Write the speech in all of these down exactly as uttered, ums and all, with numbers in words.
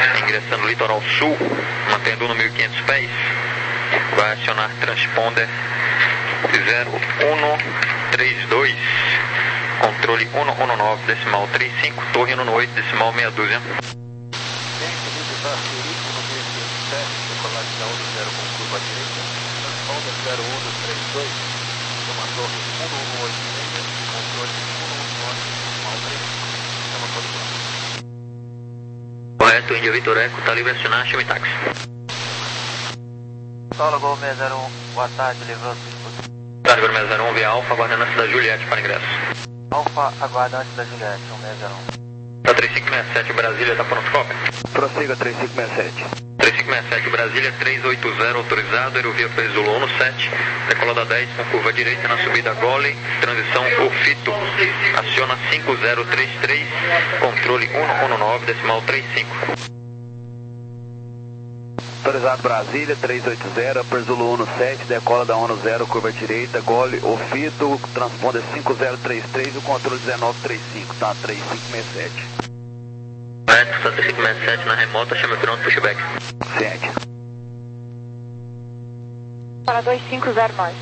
ingressando litoral sul, mantendo no mil e quinhentos pés. Vai acionar transponder zero um três dois, controle um um nove, decimal trinta e cinco, torre um oito, decimal meia dúzia. Decolagem da onda zero com curva direita, transponder zero um três dois, uma torre um um oito seis, controle um um nove, decimal trinta e cinco, chama todo mundo. Correto, Índia Vitor Eco, tá livre a acionar, chame táxi. Solo Gol seis zero um, boa tarde, livrou-se. Tá, livre seis zero um, via Alfa, aguardando antes da Juliette para ingresso. Alfa, aguardante da Juliette, um seis zero um. Tá, três cinco seis sete, Brasília, tá pronto, cópia? Prossiga, três cinco seis sete. três cinco seis sete, Brasília, três oito zero, autorizado, aerovia Pesulo um sete, decolada dez com curva direita na subida Gole, transição Ofito, aciona cinco zero três três, controle um um nove, decimal trinta e cinco. Autorizado Brasília, três oito zero, Pesulo um sete, decola da um zero, curva direita, Gole, Ofito, transponder cinco zero três três, o controle dezenove trinta e cinco, tá, três cinco seis sete. Correto, tá três cinco seis sete na remota, chame pronto, pushback. Ciente. Para dois cinco zero nove.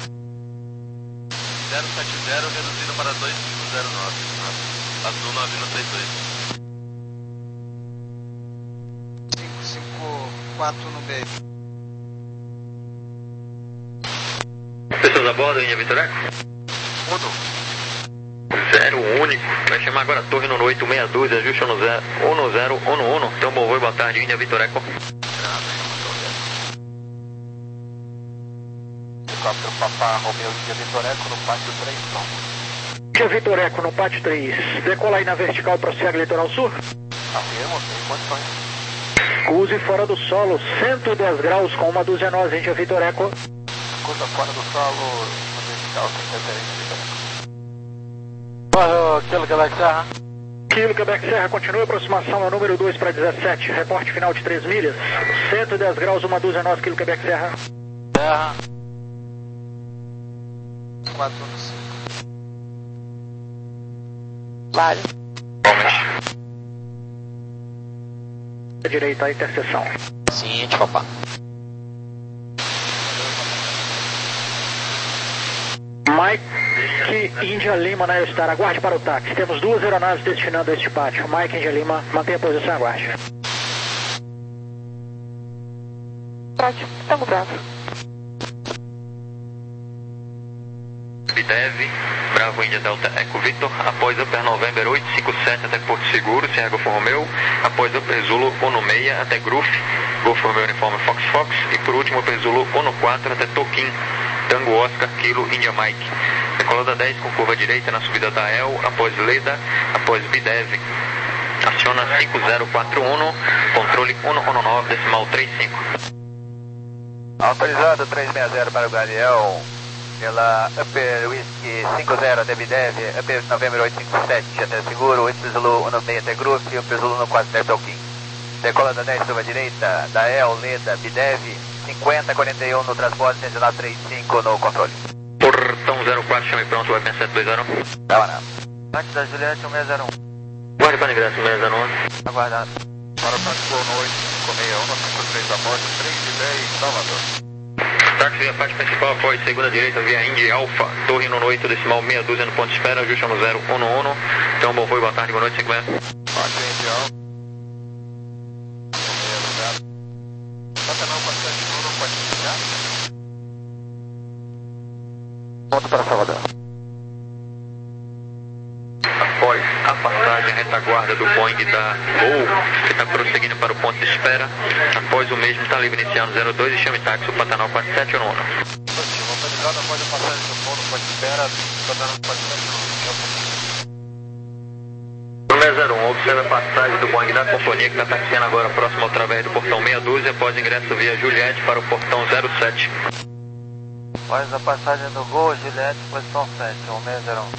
zero sete zero reduzido para dois cinco zero nove. Azul nove um três dois. cinco cinco quatro no meio. Pessoas a bordo, Índia Vitor Eco? Uno. Zero único, vai chamar agora a torre no oito meia dúzia, ajuste um zero um zero um um. Então, bom voo, boa tarde, Índia Vitor Eco. Helicóptero Papá Romeu Índia Vitor Eco no pátio três, pronto. Índia Vitor Eco no pátio três, decola aí na vertical, prossegue litoral sul. Afirmo, tem condições. Use fora do solo, cento e dez graus com uma dúzia nós, Índia Vitor Eco. Curta fora do solo, no vertical, sem referência, Vitor Eco. Kilo Quebec Serra. Kilo Quebec Serra, continua a aproximação ao número dois para dezessete, reporte final de três milhas, cento e dez graus, uma dúzia nós, Kilo Quebec Serra. Terra. quatro no cinco. Vale. Direita, a interseção. Ciente, papá. Mike Índia Lima na Aerostar, aguarde para o táxi. Temos duas aeronaves destinando a este pátio. Mike Índia Lima, mantenha a posição e aguarde. Pátio, Tango Bravo. Bidev, Bravo Índia Delta Eco Victor, após Upper November oito cinco sete até Porto Seguro, Sierra Golfo Romeu, após Upper Zulu um seis até Gruf, Golfo Romeu Uniforme Fox Fox, e por último Upper Zulu um quatro até Toquim, Tango Oscar, Kilo India Mike. Decolada dez com curva direita na subida da El, após Leda, após Bidev. Aciona cinco zero quatro um, controle um um nove, decimal trinta e cinco. Autorizado três seis zero para o Galeão, pela Upper Whisky cinco zero até Bidev, Upper November oito cinco sete até Seguro, Upper Zulu um seis até Gruf, Upper Zulu um quatro até Toquim. Decola da dez curva direita, da El, Leda, Bidev, cinquenta quarenta e um no transporte, dezenove trinta e cinco no controle. Portão zero quatro, chame pronto, web sete dois zero. Tá, não. Táxi da Juliette um seis zero um. Guarde para ingresso, seis zero um. Aguardado. Para o táxi no oito cinco seis um, cinco três da morte, três de dez, Salvador. Táxi via parte principal, após segunda direita via Indy Alpha, torre no oito, decimal meia dúzia no ponto de espera, ajuste no zero um um. Então, bom voo, boa tarde, boa noite, cinco seis. Parte Indy Alpha. Pantanal bastante novo, pode desligar. Ponto para Salvador. Após a passagem à retaguarda do Boeing da Gol, que está prosseguindo para o ponto de espera, após o mesmo está livre iniciando zero dois e chame táxi o Pantanal quatro sete um um. Positivo, autorizado após a passagem do ponto de espera, Pantanal quatro sete um um. seis zero um, observe a passagem do Boeing da companhia que está taxiando agora próximo através do portão meia dúzia, após ingresso via Juliette para o portão zero sete. Após a passagem do Gol, Juliette, posição sete, um seis zero um.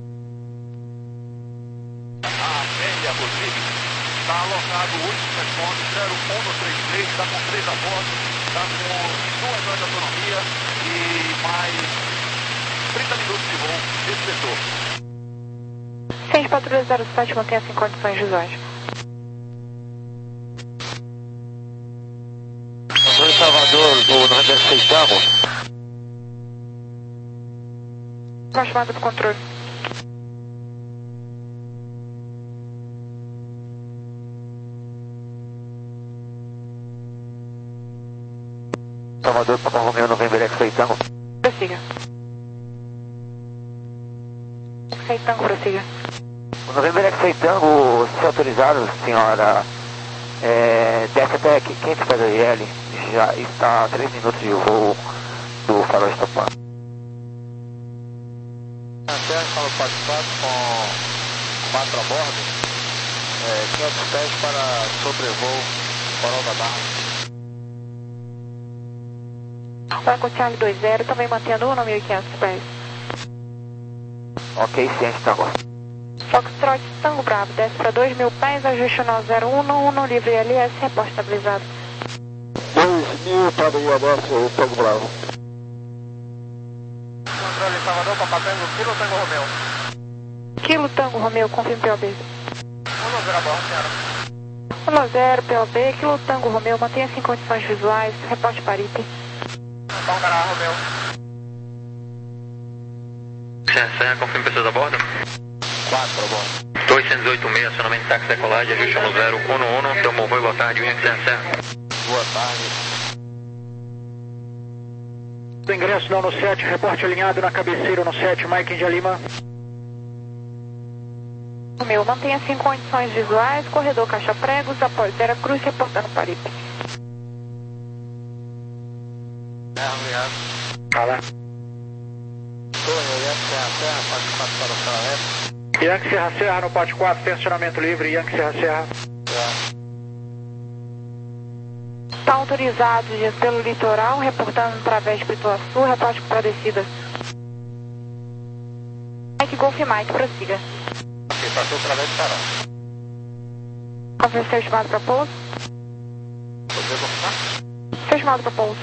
Amélia Rodrigues, está alocado o último responde zero um três três, está com três a bordo, está com duas horas de autonomia e mais trinta minutos de voo nesse setor. Centro Patrulha zero sete, mantenha-se em condições de desonde. O November seis Tango. Uma chamada do controle. Salvador, Papa Romeo, November X-Ray Tango. Prossiga. X-Ray Tango, prossiga. O November X-Ray Tango, se autorizado, senhora, é, desce até quinhentos pés I L, já está a três minutos de voo do farol Tupã. Até fala quatro quatro com quatro a bordo, é, quinhentos pés para sobrevoo, farol da Barra. Banco Charlie dois zero, também mantendo um no mil e quinhentos pés. Ok, ciente, Tango. Foxtrot Tango Bravo, desce para dois mil pés, ajuste no zero um um no livre L S, reporte estabilizado. dois mil para o I L S, Tango Bravo. Controle Salvador, Papa Tango, Kilo Tango Romeo. Kilo Tango Romeo, confirme P O B. um zero a bordo, senhora. um zero P O B, Kilo Tango Romeo, mantenha-se em condições visuais, reporte Paripe. Bom, cara, Romeo. Serra Serra, confirme pessoas a bordo. quatro a bordo. dois oito seis, acionamento táxi decolagem, ajuste no zero um um, tomou voo, boa tarde, Yankee Serra Serra. Boa tarde. Do ingresso não no sete, reporte alinhado na cabeceira no sete, Mike India Lima. Romeo, mantenha-se em condições visuais, corredor caixa pregos, após Vera Cruz, reportando Paripe. É, obrigado. Fala. Torre, Yankee Serra Serra, quatro quatro para o Calé. Yankee Serra Serra no pote quatro, tensionamento livre, Yankee Serra Serra. Está autorizado pelo litoral, reportando através de Pituaçu, reporte para descida. Mike Golf Mike, prossiga. Ok, passou através do farol. Confirme seu estimado para pouso. Poder confirmar? Seu estimado para pouso.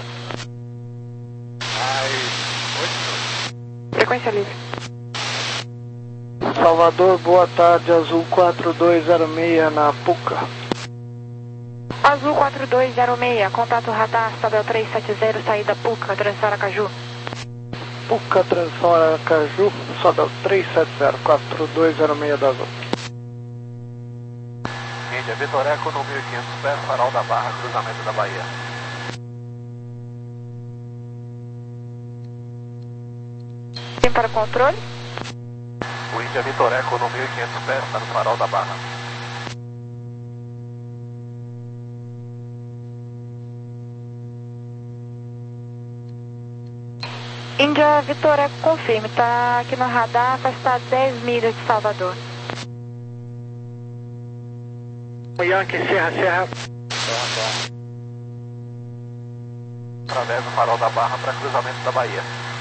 Mais oito. Frequência livre. Salvador, boa tarde, Azul quatro dois zero seis na Puca. Azul quatro dois zero seis, contato radar, Sabel três sete zero, saída Puca, transição Aracaju. Puca, transição Aracaju, Sabel três sete zero, quatro dois zero seis da Azul. Índia, Vitoreco no mil e quinhentos pés, farol da Barra, cruzamento da Bahia. Tem para controle? O Índia Vitoreco no mil e quinhentos pés, está no farol da Barra. Índia Vitoreco, confirme, está aqui no radar, vai estar a dez milhas de Salvador. Yankee Serra Serra. Serra Serra. Através do farol da Barra para cruzamento da Bahia.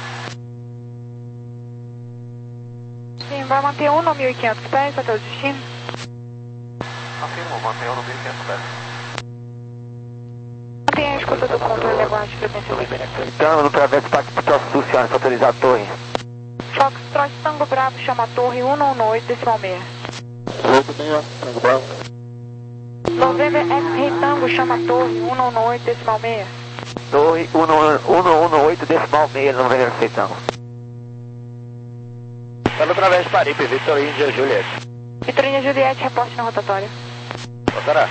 Sim, vai manter um no mil e quinhentos pés até o destino? Afirmo, mantenha no mil e quinhentos pés. Mantenha a escuta do controle, aguarde frequência livre. Então, no Travesso Parque Pituaçu, senhora, se autorizar a torre. Foxtrot Tango Bravo, chama a torre um um oito, decimal seis. oito seis, Tango Bravo. November X-Ray Tango, chama a torre um um oito, decimal seis. Torre um um oito, decimal seis, November X-Ray Tango. Pelo Travesso Paripe, Vitor Índia Juliette. Vitor Índia Juliette, reporte na rotatória. Doutora.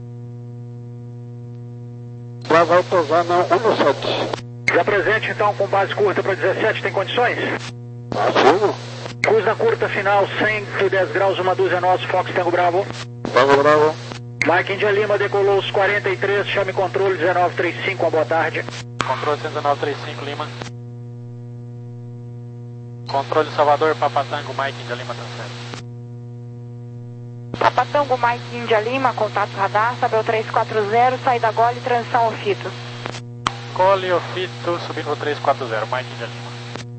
Bravo Altozana um sete. Já presente então com base curta para dezessete, tem condições? Afirmo. Cruza curta final, cento e dez graus, uma dúzia nós, Fox Tango Bravo. Tango Bravo. Mike India Lima decolou os quarenta e três, chame controle dezenove trinta e cinco, uma boa tarde. Controle dezenove trinta e cinco, Lima. Controle Salvador, Papa Tango, Mike India Lima, transfere. Papa Tango, Mike India Lima, contato radar, Sabel três quatro zero, saída Gole, transição Ofito. Gole, Ofito, subindo três quatro zero, Mike India Lima.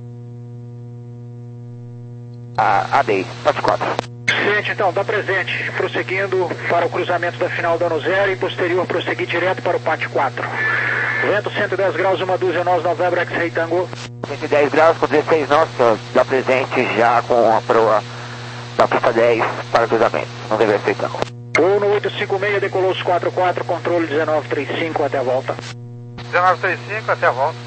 A ADEI, pote quatro. Ciente então, dá presente, prosseguindo para o cruzamento da final dano zero e posterior prosseguir direto para o P A T quatro. Vento cento e dez graus, uma dúzia nós, November X-Ray Tango. cento e dez graus com dezesseis nós, dá presente já com a proa da pista dez para o cruzamento, November X-Ray Tango. Voo no oito cinco seis, decolou os quarenta e quatro, controle dezenove trinta e cinco, até a volta. dezenove trinta e cinco, até a volta.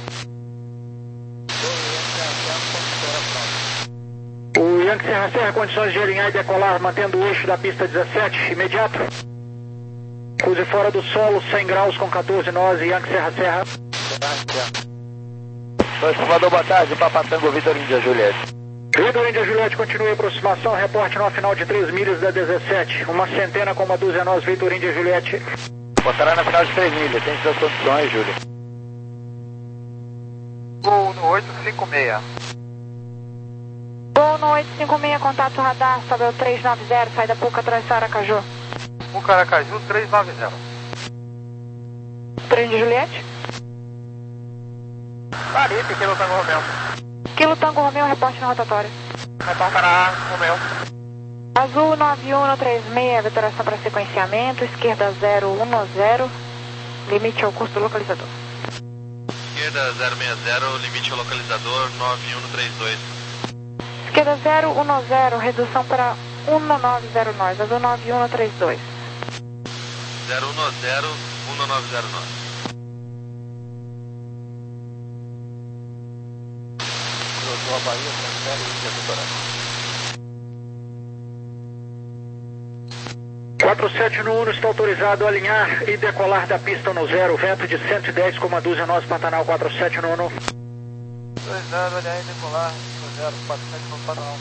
O Yankee Serra Serra, condições de alinhar e decolar, mantendo o eixo da pista dezessete, imediato. Cruze fora do solo, cem graus com quatorze nós, Yankee Serra Serra. Salvador, boa tarde, Papatango, Vitor Índia Juliette. Vitor Índia Juliette, continue a aproximação, reporte no final de três milhas da dezessete, uma centena com uma dúzia nós, Vitor Índia Juliette. Botará na final de três milhas, tem suas condições, Júlio. Gol no oito cinco seis. Gol no oito cinco seis, contato radar, Sabel três nove zero, saída Puca, Trançar, Aracaju. Puca, Aracaju, três nove zero. Vitor Índia Juliette. Felipe, Kilo Tango Romeu. Kilo Tango Romeu, reporte no rotatório. Retornará, Romeu. Azul nove um três seis, vitoriação para sequenciamento, esquerda zero um zero, limite ao curso do localizador. Esquerda zero seis zero, limite ao localizador nove um três dois. Esquerda zero um zero, redução para um nove zero nós, azul nove um três dois. zero um zero, um nove zero nós. Cruzou a Bahia, transfere Índia Vitorânia. quatro sete no Uno está autorizado a alinhar e decolar da pista no zero, vento de cento e dez com uma dúzia nós, Pantanal quatro sete no Uno. dois zero, alinhar e decolar, no zero, quatro sete no Pantanal.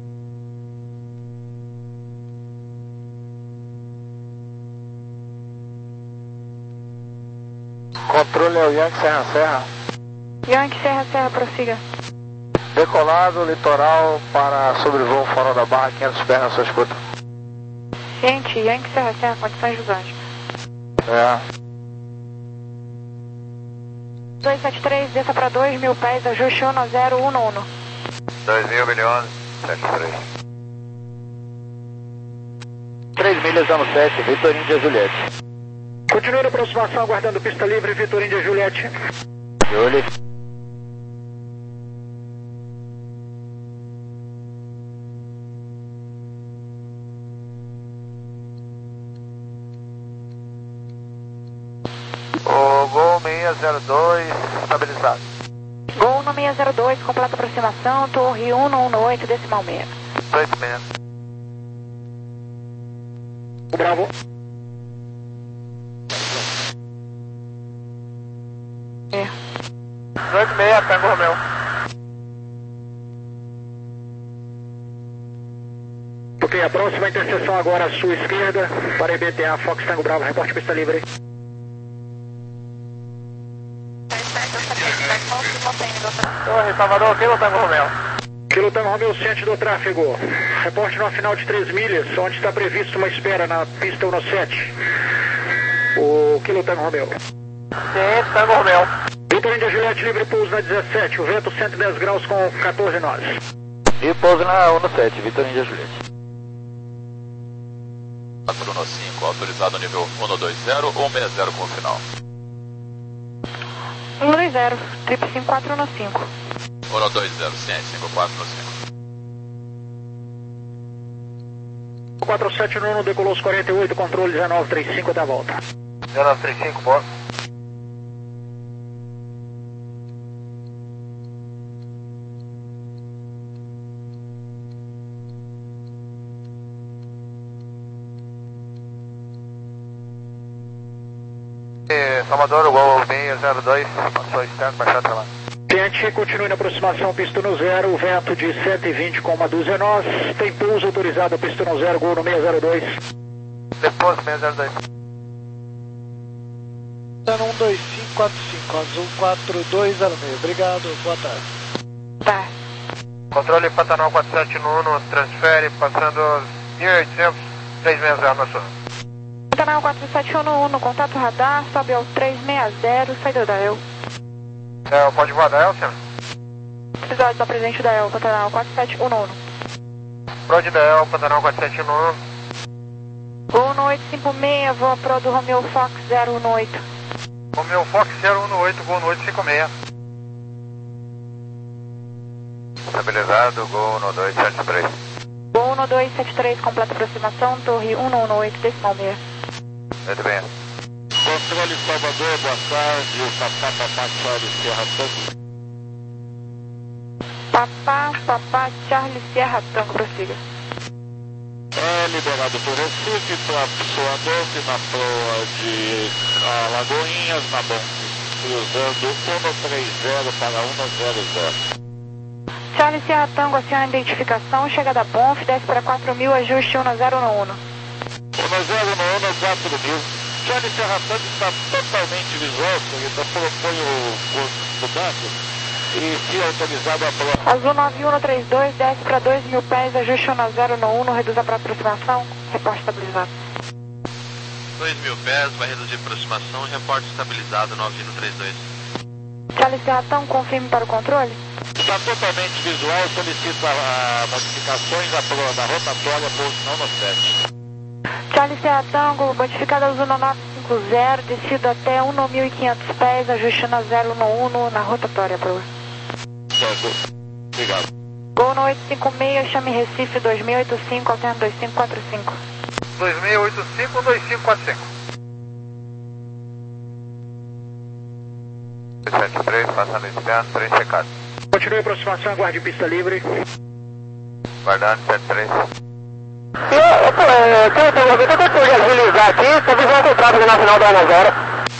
Controle é o Yankee Serra Serra. Yankee Serra Serra, prossiga. Decolado, litoral para sobrevoo fora da barra, quinhentos pés na sua escuta. Gente, Yankee Serra Serra, condições Jusante. É. dois sete três, desça para dois mil pés, ajuste um zero um um. dois mil milhões, sete três. três milhas, ano sete, Vitor Índia Juliette. Continue a aproximação, aguardando pista livre, Vitor Índia Juliette. Júlio. O Gol seis zero dois, estabilizado. Gol no seis zero dois, completa aproximação, torre um um oito, decimal seis. oito seis. Bravo. É. oito seis, Tango Romeu. Ok, a próxima interseção agora à sua esquerda, para I B T A, Fox Tango Bravo, reporte pista livre. Torre, Salvador, Kilo Tango Romeu. Kilo Tango Romeu, ciente do tráfego. Reporte no final de três milhas, onde está previsto uma espera na pista um sete. O Kilo Tango Romeu. Ciente, Tango Romeu. Vitor Índia Juliette, livre pouso na dezessete, o vento cento e dez graus com quatorze nós. E pouso na um sete, Vitor Índia Juliette. quatro no cinco, autorizado nível um dois zero ou seis zero com o final. um dois zero, trip cinco quatro no cinco. um dois zero, ciente, cinco quatro no cinco. quatro sete no Uno, decolou os quarenta e oito, controle dezenove trinta e cinco, até a volta. dezenove trinta e cinco, boa. Salvador, Gol seis zero dois, passou externo, baixado para lá. Ciente, continue na aproximação, pista no zero, vento de cento e vinte com uma dúzia nós, tem pouso autorizado, pista no zero, Gol no seis zero dois. Depois seis zero dois. um dois cinco quatro cinco, azul quatro dois zero seis, obrigado, boa tarde. Tá. Controle Pantanal quatro sete no Uno, transfere, passando mil e oitocentos, três seis zero na sua. Pantanal quatro sete um no Uno, contato radar, sobe ao três seis zero, saída da E L. É, pode voar da E L, senhor? Episódio da presente da E L, Pantanal quatro sete um no Uno. Prod da E L, Pantanal quatro sete um no Uno. Gol no oito cinco seis, voa pro do Romeo Fox zero um oito. Romeo Fox zero um oito, Gol no oito cinco seis. Estabilizado, Gol no dois sete três. Gol no dois sete três, completa aproximação, torre um um oito, decimal seis. Muito bem. Controle Salvador, boa tarde, o Papá Papá Charlie Sierra Tango. Papá, Papá, Charlie Sierra Tango, prossiga. É liberado por Recife para Suadolfo na proa de Alagoinhas, na Banque, cruzando cento e trinta para cento e zero. Charlie Sierra Tango, aciona a identificação, chega da Bonf, desce para quatro mil, ajuste um zero um. um zero um, quatro mil. Charlie Sierra Tango está totalmente visual, senhorita, propõe o curso do banco. E se autorizado a prova. Azul nove um três dois, desce para dois mil pés, ajuste um zero um, reduza para aproximação, reporte estabilizado. dois mil pés, vai reduzir aproximação, reporte estabilizado nove um três dois. Charlie Sierra Tango, confirme para o controle. Está totalmente visual, solicita a modificações da prova da rotatória, pouso não no sete. Charlie Sierra Tango, modificada Azul nove cinco zero, descido até um mil e quinhentos pés, ajuste um zero um na rotatória, proa. Certo. Obrigado. Gol no oito cinco seis, chame Recife dois mil e oitenta e cinco, alterno dois cinco quatro cinco. dois mil e oitenta e cinco, dois cinco quatro cinco. sete três, passando iniciando, três checado. Continue a aproximação, aguarde pista livre. Guardando, sete três. Eu tentei agilizar aqui, estou visando o tráfego na final da Ana Zero.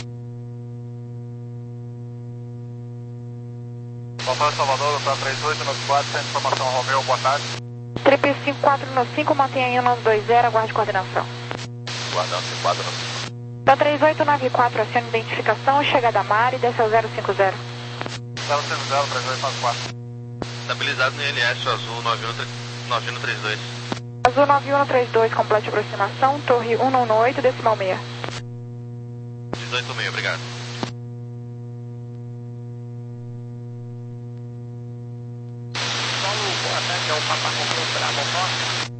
Papai Salvador, tá três oito nove quatro, sem informação Romeu, boa tarde. Trip cinco quatro nove cinco, mantenha em um dois zero, aguarde coordenação. Guardando cinco quatro nove cinco. Da três oito nove quatro, acione identificação, chega da Mari, desce ao zero cinco zero. zero cinco zero, três oito nove quatro. Estabilizado no I L S azul nove um três dois. Azul nove um três dois, complete aproximação, torre cento e dezenove, decimal seis. dezoito meio, obrigado. Solo boa tarde, é o Papá Comprou Bravo Fox.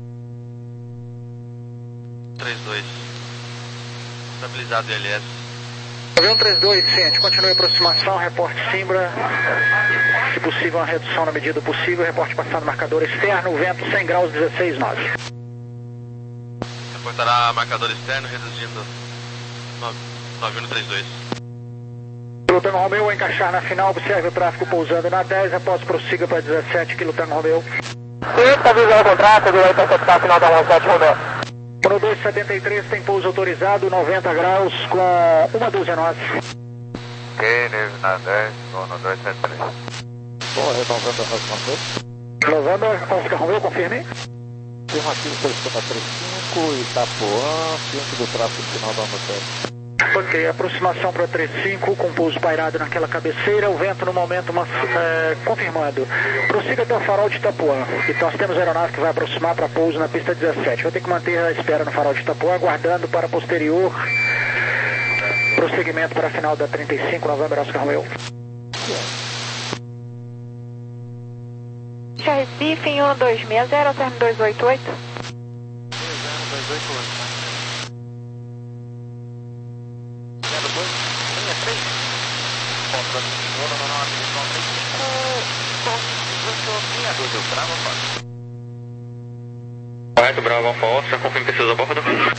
três dois. Estabilizado I L S. nove um três dois, ciente, continue a aproximação, reporte Simbra. Se possível, uma redução na medida possível, reporte passado marcador externo, vento cem graus, dezesseis nove. Reportará marcador externo, reduzindo nove um três dois. Kilo Tango Romeu, ao encaixar na final, observe o tráfego pousando na dez, após prossiga para dezessete, Kilo Tango Romeu. Sim, está visual o tráfego, vai interceptar a final da dezessete, Romeu. No dois setenta e três tem pouso autorizado, noventa graus, com uma dúzia nós. Ok, nível na dez, vou no dois sete três. Bom, renovando a responder. Novembro, Oscar Romeu, confirme. Afirmativo, solicitando trinta e cinco, Itapuã, ciente do tráfego final da Ana. Ok, aproximação para trinta e cinco, com pouso pairado naquela cabeceira, o vento no momento mas, é, confirmando. Prossiga até o farol de Itapuã. Então nós temos a aeronave que vai aproximar para pouso na pista dezessete. Vai ter que manter a espera no farol de Itapuã, aguardando para posterior prosseguimento para a final da trinta e cinco, Novembro, Oscar Romeu. Recife em um dois seis zero, alterno dois oito oito. dois oito oito. Correto, Bravo Alfa Oscar, confirme pessoas a bordo.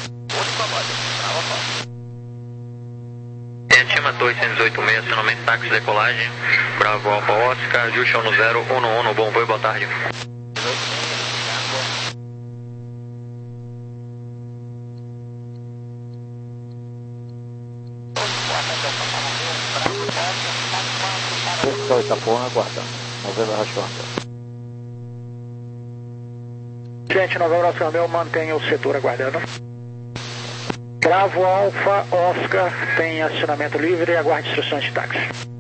Entima dois oito seis, acionamento táxi decolagem. Bravo Alfa Oscar, ajuste um zero um um, bom voo, boa tarde. Pessoal Itapuã, aguardando. Novembro, Rachorta. Gente, Novembro, Oscar Romeu, mantenha o setor aguardando. Bravo Alfa Oscar tem acionamento livre e aguarde instruções de táxi.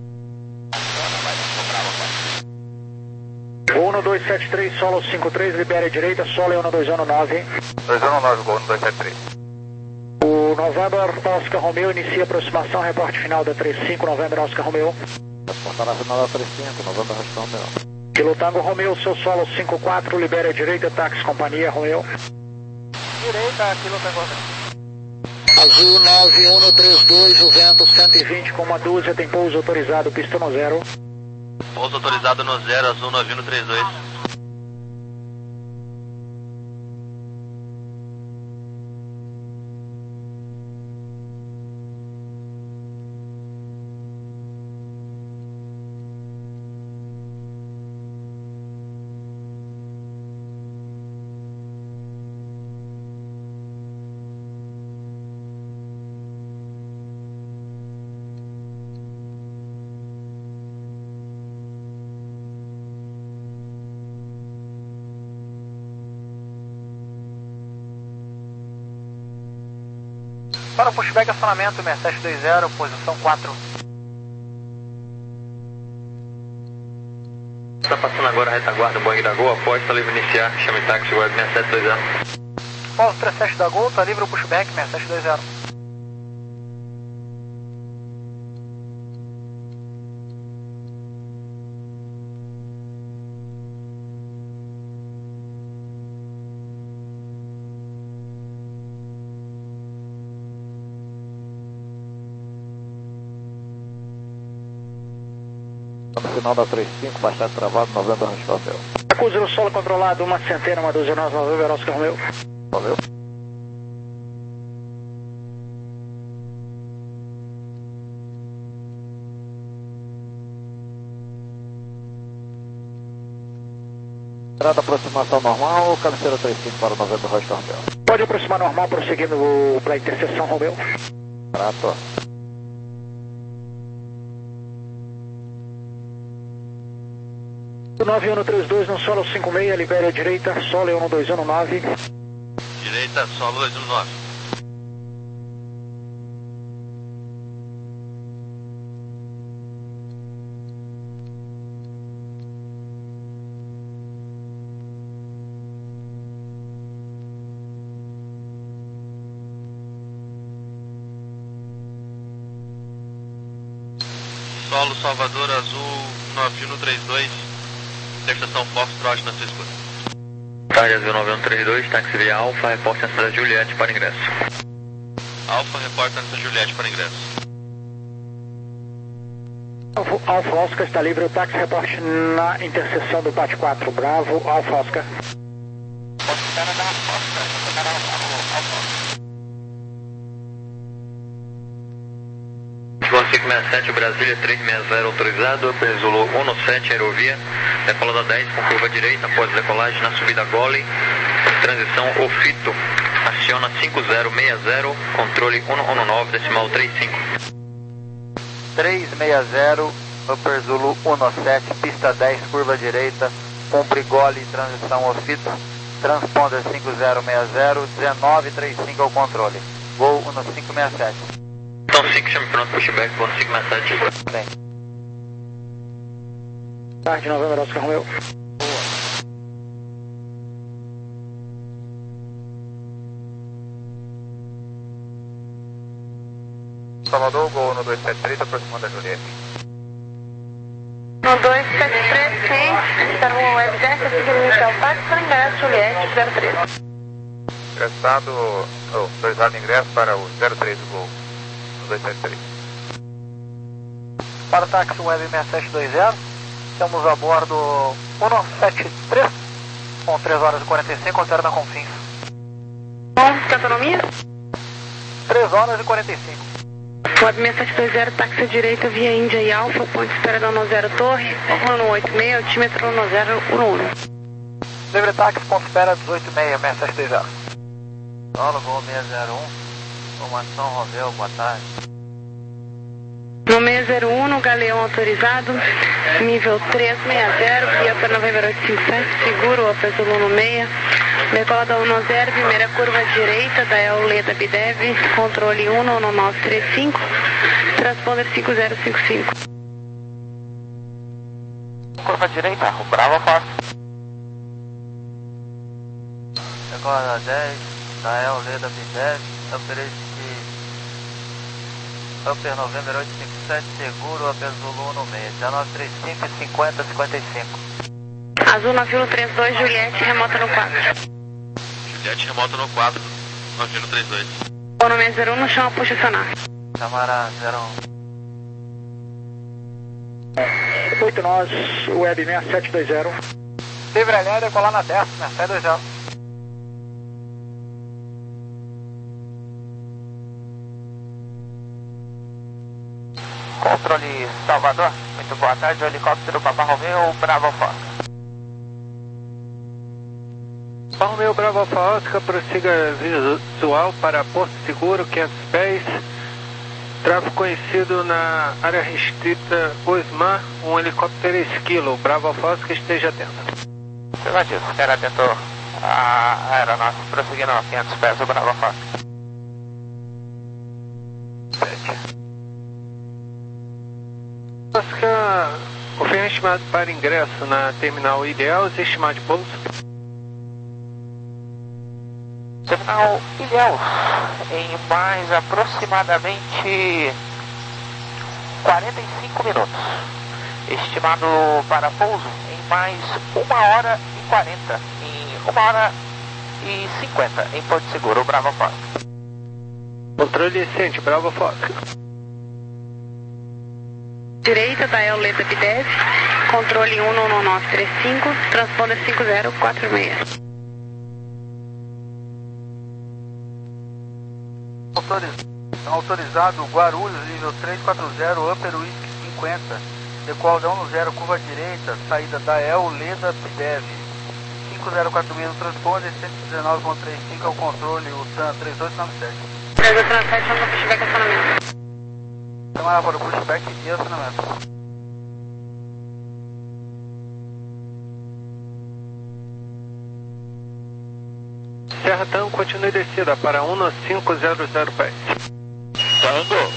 Voo no dois sete três, solo cinco três, libere a direita, solo no dois um nove. dois um nove, gol no dois sete três. O Novembro Oscar Romeu inicia aproximação, reporte final da trinta e cinco, Novembro Oscar Romeu. Transportar na final da trinta e cinco, Novembro, Rachorta. Kilo Tango Romeu, seu solo cinco quatro, libere a direita, táxi companhia, Romeu. Direita, Kilo Tango. Azul nove um três dois, o vento cento e vinte com uma dúzia, tem pouso autorizado, pista no zero. Pouso autorizado no zero, azul nove um três dois. Para o pushback acionamento seis sete dois zero, posição quatro. Está passando agora a retaguarda Boeing da Gol, após está livre iniciar, chame táxi web seis sete dois zero. Paulo três sete da Gol, está livre o pushback seis sete dois zero. No final da trinta e cinco, bastante travado, novembro Oscar Romeo. Acusa no solo controlado, uma centena, uma dúzia, nove, novembro Oscar Romeo. Valeu. Entrada aproximação normal, cabeceira trinta e cinco para o novembro Oscar Romeo. Pode aproximar normal, prosseguindo para a interseção Romeo. Prato. nove um três dois no solo cinco seis, libere a direita, solo um dois um nove. Direita, solo dois um nove. Solo Salvador Azul nove um três dois. Estação Foxtrot na sua escuta. Tarde Azul nove um três dois, táxi via Alfa, reporte na cidade de Juliette para ingresso. Alfa, reporta na cidade de Juliette para ingresso. Alfa, Alfa Oscar está livre, o táxi reporte na interseção do P A T quatro, Bravo, Alfa Oscar. Espera da Oscar, espera Alfa Oscar. cinco seis sete, Brasília três seis zero autorizado, Upper Zulu um sete, aerovia, decola da dez com curva direita, após decolagem na subida Gole, transição Ofito, aciona cinco zero seis zero, controle cento e dezenove, decimal trinta e cinco. três seis zero, Upper Zulu um sete, pista dez, curva direita, cumpre Gole, transição Ofito, transponder cinco zero seis zero, dezenove trinta e cinco ao controle, voo cinco seis sete. Então cinco, chame pronto, pushback, voo cinco seis sete. Bem. Tarde, novembro Oscar Romeo. Salvador, Gol no dois sete três, aproximando da Juliette. No dois sete três, sim, está no web dez, seguindo inicial táxi para ingresso, Juliette zero três. Ingressado, oh, autorizado ingresso para o zero três do Gol no dois sete três. Para o táxi web seis sete dois zero, estamos a bordo um sete três, com três horas e quarenta e cinco, altera na Confins. Bom, que autonomia? três horas e quarenta e cinco. Web seis sete dois zero, táxi à direita, via Índia e Alfa, ponte espera da um zero Torre, um oito seis, altímetro um zero um um. Livre táxi, ponto espera dezoito seis, seis sete dois zero. Solo, Gol seis zero um, formação Romeo, boa tarde. No seis zero um, no Galeão autorizado, nível três seis zero, via para novembro oito cinco sete, seguro, Upper Zulu no seis, decola da um zero, primeira curva direita da Euleda Bidev, controle um nove três cinco, transponder cinco zero cinco cinco. Curva direita, o Bravo Fox. Decola da dez, da Euleda Bidev, Upper Upper novembro oito cinco sete, seguro, Upper Zulu no seis, dezenove trinta e cinco, cinquenta, cinquenta e cinco. Azul nove um três dois, Juliette, remota no quatro. Juliette, remota no quatro, nove um três dois. Ou no seis zero um, no chão a posicionar. Câmara zero um. oito nós, web seis sete dois zero. Livre L E, decolar na dez, seis sete dois zero. Controle Salvador, muito boa tarde, o helicóptero Papa Romeo, Bravo Fox. Papa Romeo, Bravo Fox, prossiga visual para Porto Seguro, quinhentos pés, tráfego conhecido na área restrita Osmar, um helicóptero esquilo, Bravo Fox, que esteja atento. Afirmativo, espera atento a aeronave, prosseguindo a quinhentos pés, o Bravo Fox. Oscar, confirma estimado para ingresso na terminal Ilhéus, estimado de pouso. Terminal Ilhéus, em mais aproximadamente quarenta e cinco minutos. Estimado para pouso em mais uma hora e quarenta, em uma hora e cinquenta, em Porto Seguro, Bravo Fox. Controle ciente, Bravo Fox. Direita da El Leda Bidev, controle um nove nove três cinco, transponder cinco zero quatro seis. Autorizado Guarulhos, nível três quatro zero, Upper Whisky cinquenta, decola da um zero, curva direita, saída da El Leda Bidev, cinco zero quatro seis, transponder cento e dezenove ponto trinta e cinco ao controle, o T A M três oito nove sete. três oito nove sete, vamos no pushback acionamento. Câmara para o pushback e acionamento. Serra Tango, continue descida para um cinco zero zero pés. Tango.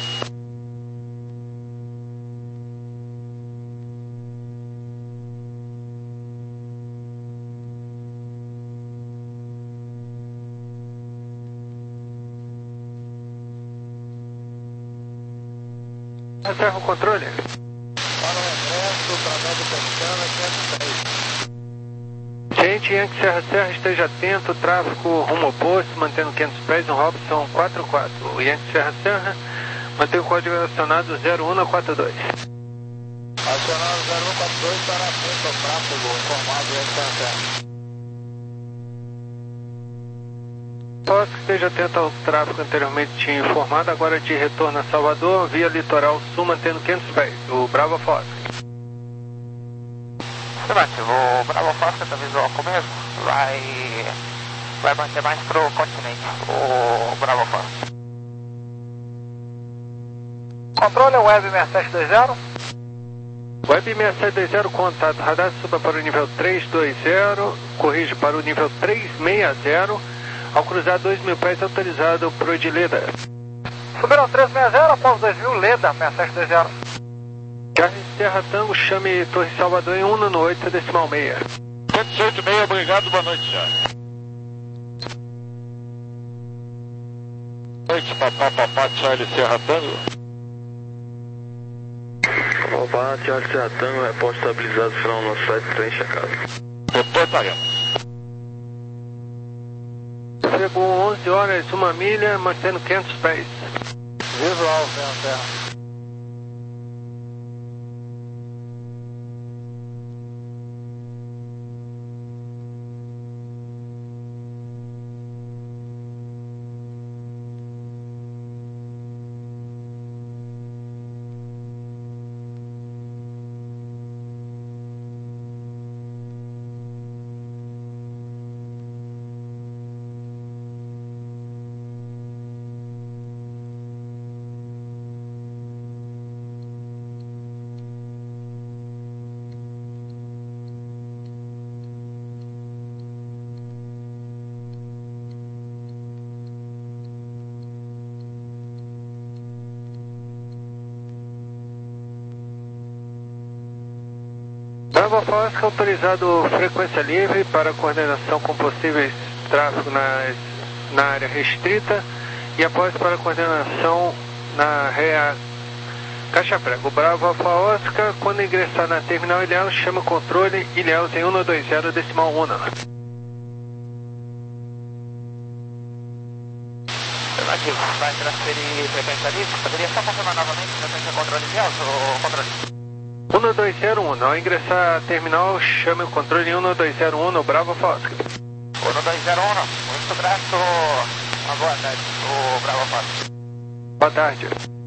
Reserva o controle. Para o regresso, través do Pestana, quinhentos e dez. Gente, Yankee Serra Serra, esteja atento, tráfego rumo oposto, mantendo quinhentos pés, no Robson quatro quatro. Yankee Serra Serra, mantém o código acionado zero um quatro dois. Acionado zero um quatro dois para frente ao tráfego, informado Yankee Serra Serra. Fox, esteja atento ao tráfego anteriormente informado, agora de retorno a Salvador, via litoral sul, mantendo quinhentos pés. O Bravo Fox. Afirmativo, o Bravo Fox está visual comigo, vai, vai manter mais pro continente, o Bravo Fox. Controle Web seis sete dois zero. Web seis sete dois zero, contato, radar suba para o nível três dois zero, corrige para o nível três seis zero, ao cruzar dois mil pés autorizado pro de Leda. Subiram três seis zero, após dois mil, Leda seis sete dois zero. Charles Serra Tango, chame Torre Salvador em um no oito decimal meia. cento e oito seis, obrigado, boa noite, Charles. Boa noite, papá, papá, Charles Serra Tango. Papá, Charles Serra Tango, repórter estabilizado, final no nosso site, trem checado. Reportaremos. Chegou onze horas, uma milha, mantendo quinhentos pés. Visual, Serra Serra. Bravo Fox, autorizado frequência livre para coordenação com possíveis tráfego nas, na área restrita e após para coordenação na rea Caixa Prego. Bravo Alfa Oscar, quando ingressar na terminal Ilhéus, chama o controle Ilhéus em um dois zero decimal um. Afirmativo, vai transferir frequência livre, poderia só confirmar novamente frequência controle Ilhéus ou controle? um dois zero um, ao ingressar a terminal, chame o controle um dois zero um no Bravo Fox. um dois zero um, muito grato, uma boa tarde, o Bravo Fox. Boa tarde.